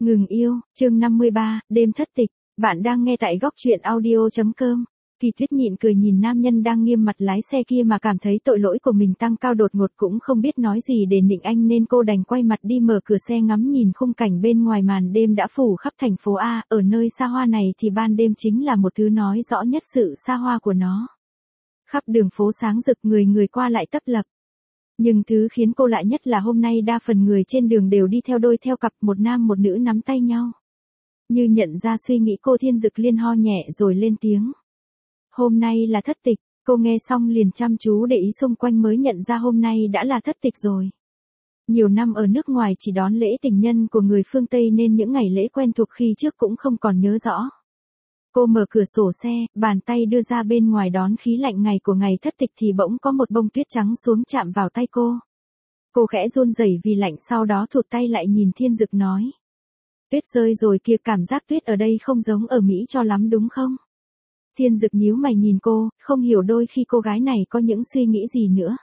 Ngừng yêu, chương 53, đêm thất tịch. Bạn đang nghe tại góc truyện audio.com. Kỳ Tuyết nhịn cười nhìn nam nhân đang nghiêm mặt lái xe kia mà cảm thấy tội lỗi của mình tăng cao đột ngột, cũng không biết nói gì để nịnh anh nên cô đành quay mặt đi mở cửa xe ngắm nhìn khung cảnh bên ngoài. Màn đêm đã phủ khắp thành phố A, ở nơi xa hoa này thì ban đêm chính là một thứ nói rõ nhất sự xa hoa của nó. Khắp đường phố sáng rực, người qua lại tấp lập. Nhưng thứ khiến cô lạ nhất là hôm nay đa phần người trên đường đều đi theo đôi theo cặp, một nam một nữ nắm tay nhau. Như nhận ra suy nghĩ cô, Thiên Dực liên ho nhẹ rồi lên tiếng. Hôm nay là thất tịch. Cô nghe xong liền chăm chú để ý xung quanh mới nhận ra hôm nay đã là thất tịch rồi. Nhiều năm ở nước ngoài chỉ đón lễ tình nhân của người phương Tây nên những ngày lễ quen thuộc khi trước cũng không còn nhớ rõ. Cô mở cửa sổ xe, bàn tay đưa ra bên ngoài đón khí lạnh ngày của ngày thất tịch thì bỗng có một bông tuyết trắng xuống chạm vào tay cô. Cô khẽ run rẩy vì lạnh, sau đó thụt tay lại nhìn Thiên Dực nói. Tuyết rơi rồi kia, cảm giác tuyết ở đây không giống ở Mỹ cho lắm đúng không? Thiên Dực nhíu mày nhìn cô, không hiểu đôi khi cô gái này có những suy nghĩ gì nữa.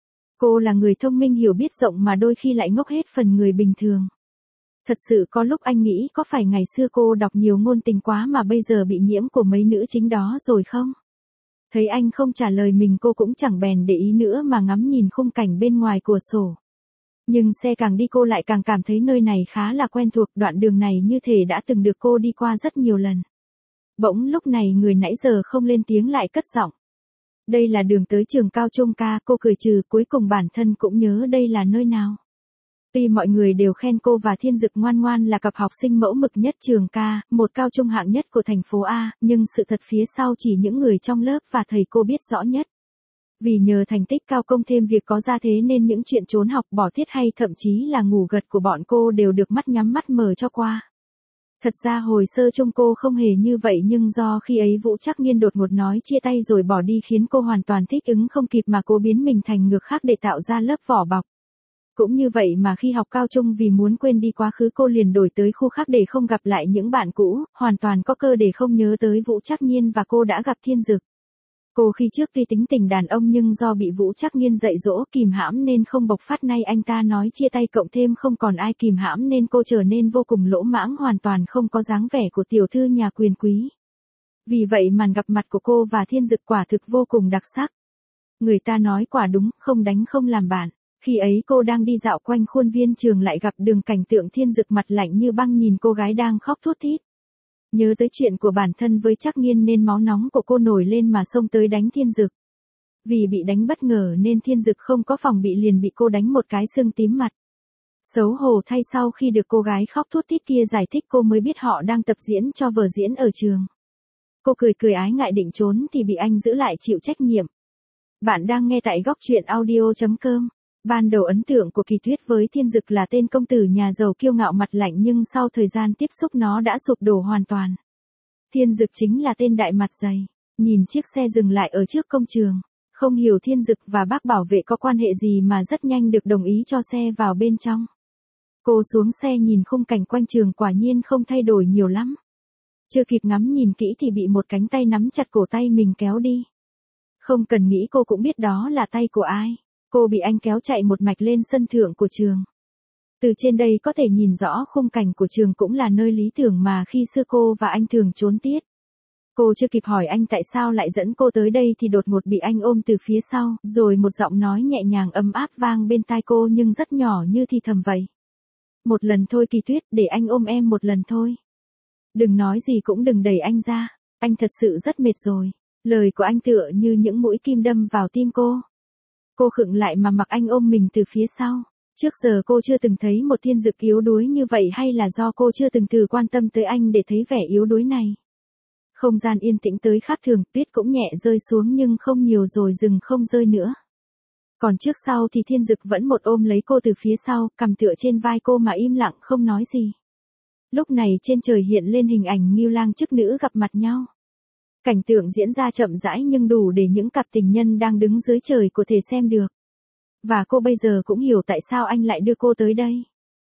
Cô là người thông minh hiểu biết rộng mà đôi khi lại ngốc hết phần người bình thường. Thật sự có lúc anh nghĩ có phải ngày xưa cô đọc nhiều ngôn tình quá mà bây giờ bị nhiễm của mấy nữ chính đó rồi không? Thấy anh không trả lời mình, cô cũng chẳng bèn để ý nữa mà ngắm nhìn khung cảnh bên ngoài cửa sổ. Nhưng xe càng đi cô lại càng cảm thấy nơi này khá là quen thuộc, đoạn đường này như thể đã từng được cô đi qua rất nhiều lần. Bỗng lúc này người nãy giờ không lên tiếng lại cất giọng. Đây là đường tới trường cao trung ca. Cô cười trừ, cuối cùng bản thân cũng nhớ đây là nơi nào. Tuy mọi người đều khen cô và Thiên Dực ngoan ngoan là cặp học sinh mẫu mực nhất trường ca, một cao trung hạng nhất của thành phố A, nhưng sự thật phía sau chỉ những người trong lớp và thầy cô biết rõ nhất. Vì nhờ thành tích cao công thêm việc có gia thế nên những chuyện trốn học, bỏ tiết hay thậm chí là ngủ gật của bọn cô đều được mắt nhắm mắt mở cho qua. Thật ra hồi sơ chung cô không hề như vậy, nhưng do khi ấy Vũ Trắc Nghiên đột ngột nói chia tay rồi bỏ đi khiến cô hoàn toàn thích ứng không kịp mà cố biến mình thành ngược khác để tạo ra lớp vỏ bọc. Cũng như vậy mà khi học cao trung, vì muốn quên đi quá khứ cô liền đổi tới khu khác để không gặp lại những bạn cũ, hoàn toàn có cơ để không nhớ tới Vũ Trắc Nghiên và cô đã gặp Thiên Dực. Cô khi trước tuy tính tình đàn ông nhưng do bị Vũ Trắc Nghiên dạy dỗ kìm hãm nên không bộc phát, nay anh ta nói chia tay cộng thêm không còn ai kìm hãm nên cô trở nên vô cùng lỗ mãng, hoàn toàn không có dáng vẻ của tiểu thư nhà quyền quý. Vì vậy màn gặp mặt của cô và Thiên Dực quả thực vô cùng đặc sắc. Người ta nói quả đúng, không đánh không làm bạn. Khi ấy cô đang đi dạo quanh khuôn viên trường lại gặp đường cảnh tượng Thiên Dực mặt lạnh như băng nhìn cô gái đang khóc thút thít. Nhớ tới chuyện của bản thân với Trắc Nghiên nên máu nóng của cô nổi lên mà xông tới đánh Thiên Dực. Vì bị đánh bất ngờ nên Thiên Dực không có phòng bị liền bị cô đánh một cái sưng tím mặt. Xấu hổ thay, sau khi được cô gái khóc thút thít kia giải thích cô mới biết họ đang tập diễn cho vở diễn ở trường. Cô cười ái ngại định trốn thì bị anh giữ lại chịu trách nhiệm. Bạn đang nghe tại góc truyện audio.com. Ban đầu ấn tượng của Kỳ Tuyết với Thiên Dực là tên công tử nhà giàu kiêu ngạo mặt lạnh, nhưng sau thời gian tiếp xúc nó đã sụp đổ hoàn toàn. Thiên Dực chính là tên đại mặt dày. Nhìn chiếc xe dừng lại ở trước công trường, không hiểu Thiên Dực và bác bảo vệ có quan hệ gì mà rất nhanh được đồng ý cho xe vào bên trong. Cô xuống xe nhìn khung cảnh quanh trường, quả nhiên không thay đổi nhiều lắm. Chưa kịp ngắm nhìn kỹ thì bị một cánh tay nắm chặt cổ tay mình kéo đi. Không cần nghĩ cô cũng biết đó là tay của ai. Cô bị anh kéo chạy một mạch lên sân thượng của trường. Từ trên đây có thể nhìn rõ khung cảnh của trường, cũng là nơi lý tưởng mà khi xưa cô và anh thường trốn tiết. Cô chưa kịp hỏi anh tại sao lại dẫn cô tới đây thì đột ngột bị anh ôm từ phía sau, rồi một giọng nói nhẹ nhàng ấm áp vang bên tai cô nhưng rất nhỏ như thì thầm vậy. Một lần thôi Kỳ Tuyết, để anh ôm em một lần thôi. Đừng nói gì cũng đừng đẩy anh ra, anh thật sự rất mệt rồi. Lời của anh tựa như những mũi kim đâm vào tim cô. Cô khựng lại mà mặc anh ôm mình từ phía sau. Trước giờ cô chưa từng thấy một Thiên Dực yếu đuối như vậy, hay là do cô chưa từng thử quan tâm tới anh để thấy vẻ yếu đuối này. Không gian yên tĩnh tới khác thường, tuyết cũng nhẹ rơi xuống nhưng không nhiều rồi dừng không rơi nữa. Còn trước sau thì Thiên Dực vẫn một ôm lấy cô từ phía sau, cằm tựa trên vai cô mà im lặng không nói gì. Lúc này trên trời hiện lên hình ảnh Ngưu Lang chức nữ gặp mặt nhau. Cảnh tượng diễn ra chậm rãi nhưng đủ để những cặp tình nhân đang đứng dưới trời có thể xem được. Và cô bây giờ cũng hiểu tại sao anh lại đưa cô tới đây.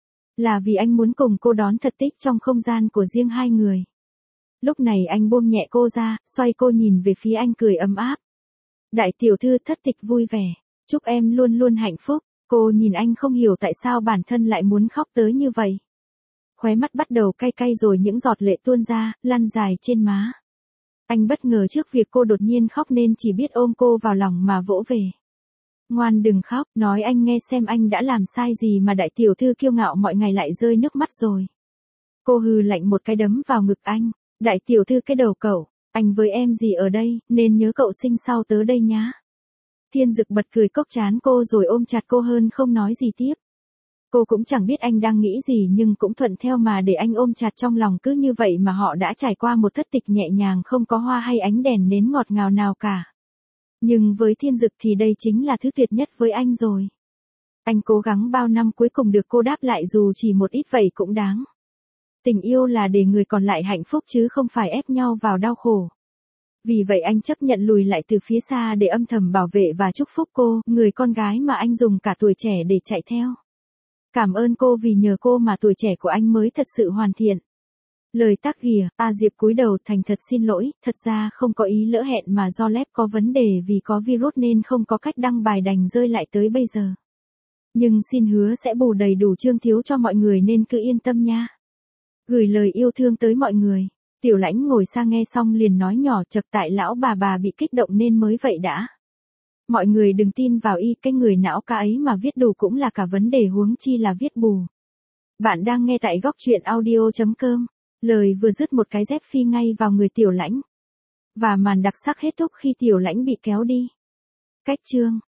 Là vì anh muốn cùng cô đón thật tích trong không gian của riêng hai người. Lúc này anh buông nhẹ cô ra, xoay cô nhìn về phía anh cười ấm áp. Đại tiểu thư thất tịch vui vẻ, chúc em luôn luôn hạnh phúc. Cô nhìn anh không hiểu tại sao bản thân lại muốn khóc tới như vậy. khóe mắt bắt đầu cay cay rồi những giọt lệ tuôn ra, lăn dài trên má. Anh bất ngờ trước việc cô đột nhiên khóc nên chỉ biết ôm cô vào lòng mà vỗ về. Ngoan đừng khóc, nói anh nghe xem anh đã làm sai gì mà đại tiểu thư kiêu ngạo mọi ngày lại rơi nước mắt rồi. Cô hừ lạnh một cái đấm vào ngực anh. Đại tiểu thư cái đầu cậu, anh với em gì ở đây, nên nhớ cậu sinh sau tớ đây nhá. Thiên Dực bật cười cốc chán cô rồi ôm chặt cô hơn không nói gì tiếp. Cô cũng chẳng biết anh đang nghĩ gì nhưng cũng thuận theo mà để anh ôm chặt trong lòng, cứ như vậy mà họ đã trải qua một thất tịch nhẹ nhàng, không có hoa hay ánh đèn nến ngọt ngào nào cả. Nhưng với Thiên Dực thì đây chính là thứ tuyệt nhất với anh rồi. Anh cố gắng bao năm cuối cùng được cô đáp lại dù chỉ một ít vậy cũng đáng. Tình yêu là để người còn lại hạnh phúc chứ không phải ép nhau vào đau khổ. Vì vậy anh chấp nhận lùi lại từ phía xa để âm thầm bảo vệ và chúc phúc cô, người con gái mà anh dùng cả tuổi trẻ để chạy theo. Cảm ơn cô vì nhờ cô mà tuổi trẻ của anh mới thật sự hoàn thiện. Lời tác ghìa, Diệp cúi đầu thành thật xin lỗi, thật ra không có ý lỡ hẹn mà do lép có vấn đề vì có virus nên không có cách đăng bài đành rơi lại tới bây giờ. Nhưng xin hứa sẽ bù đầy đủ chương thiếu cho mọi người nên cứ yên tâm nha. Gửi lời yêu thương tới mọi người. Tiểu Lãnh ngồi sang nghe xong liền nói nhỏ chật tại lão bà bị kích động nên mới vậy đã. Mọi người đừng tin vào cái người não cá ấy mà viết đủ cũng là cả vấn đề huống chi là viết bù. Bạn đang nghe tại góc truyện audio.com. Lời vừa dứt một cái dép phi ngay vào người Tiểu Lãnh. Và màn đặc sắc hết thúc khi Tiểu Lãnh bị kéo đi. Cách chương.